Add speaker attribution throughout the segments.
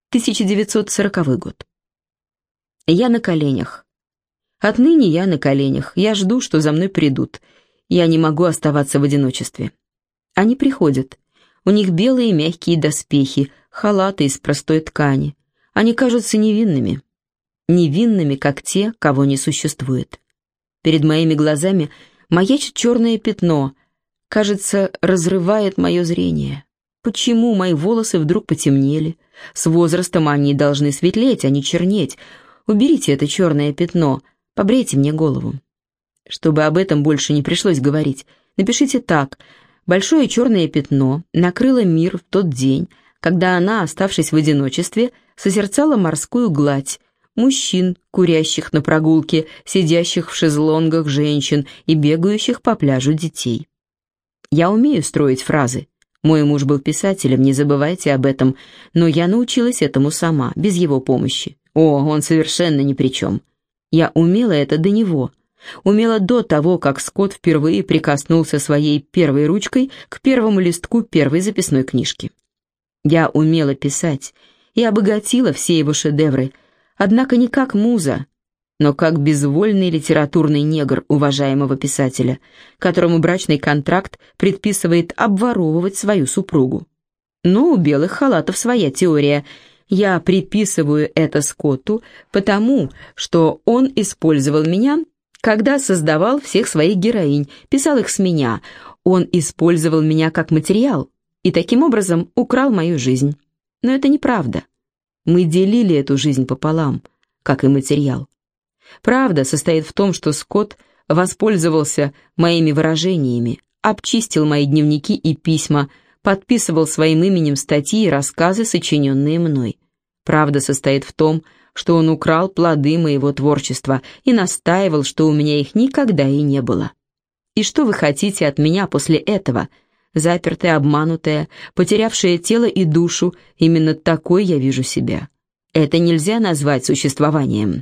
Speaker 1: 1940 год. Я на коленях. Отныне я на коленях. Я жду, что за мной придут. Я не могу оставаться в одиночестве. Они приходят. У них белые мягкие доспехи, халаты из простой ткани. Они кажутся невинными. Невинными, как те, кого не существует. Перед моими глазами маячит черное пятно. Кажется, разрывает мое зрение. Почему мои волосы вдруг потемнели? С возрастом они должны светлеть, а не чернеть. Уберите это черное пятно, побрейте мне голову. Чтобы об этом больше не пришлось говорить, напишите так. Большое черное пятно накрыло мир в тот день, когда она, оставшись в одиночестве, созерцала морскую гладь, мужчин, курящих на прогулке, сидящих в шезлонгах женщин и бегающих по пляжу детей. Я умею строить фразы. Мой муж был писателем, не забывайте об этом, но я научилась этому сама, без его помощи. О, он совершенно ни при чем. Я умела это до него. Умела до того, как Скотт впервые прикоснулся своей первой ручкой к первому листку первой записной книжки. Я умела писать и обогатила все его шедевры, однако не как муза, но как безвольный литературный негр уважаемого писателя, которому брачный контракт предписывает обворовывать свою супругу. Но у белых халатов своя теория. Я приписываю это Скотту потому, что он использовал меня, когда создавал всех своих героинь, писал их с меня. Он использовал меня как материал и таким образом украл мою жизнь. Но это неправда. Мы делили эту жизнь пополам, как и материал. Правда состоит в том, что Скотт воспользовался моими выражениями, обчистил мои дневники и письма, подписывал своим именем статьи и рассказы, сочиненные мной. Правда состоит в том, что он украл плоды моего творчества и настаивал, что у меня их никогда и не было. И что вы хотите от меня после этого? Запертая, обманутая, потерявшая тело и душу, именно такой я вижу себя. Это нельзя назвать существованием.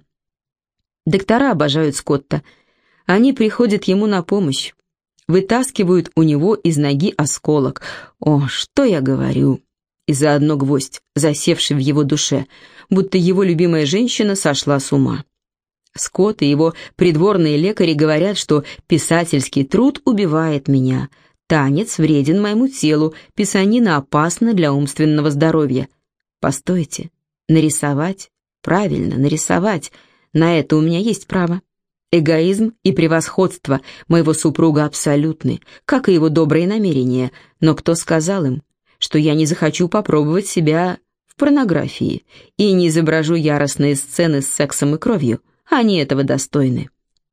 Speaker 1: Доктора обожают Скотта. Они приходят ему на помощь, вытаскивают у него из ноги осколок. О, что я говорю! И заодно гвоздь, засевший в его душе, будто его любимая женщина сошла с ума. Скотт и его придворные лекари говорят, что писательский труд убивает меня, танец вреден моему телу, писанина опасна для умственного здоровья. Постойте, нарисовать? Правильно, нарисовать. На это у меня есть право. Эгоизм и превосходство моего супруга абсолютны, как и его добрые намерения, но кто сказал им, что я не захочу попробовать себя в порнографии и не изображу яростные сцены с сексом и кровью? Они этого достойны.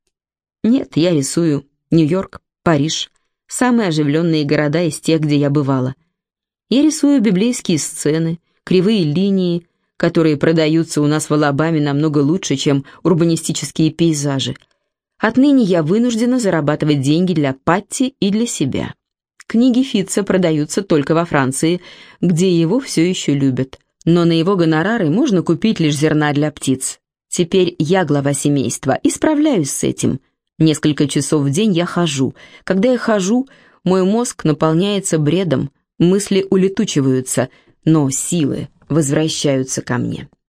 Speaker 1: Нет, я рисую Нью-Йорк, Париж, самые оживленные города из тех, где я бывала. Я рисую библейские сцены, кривые линии, которые продаются у нас в Алабаме намного лучше, чем урбанистические пейзажи. Отныне я вынуждена зарабатывать деньги для Патти и для себя. Книги Фитца продаются только во Франции, где его все еще любят, но на его гонорары можно купить лишь зерна для птиц. Теперь я глава семейства и справляюсь с этим. Несколько часов в день я хожу. Когда я хожу, мой мозг наполняется бредом, мысли улетучиваются, но силы возвращаются ко мне.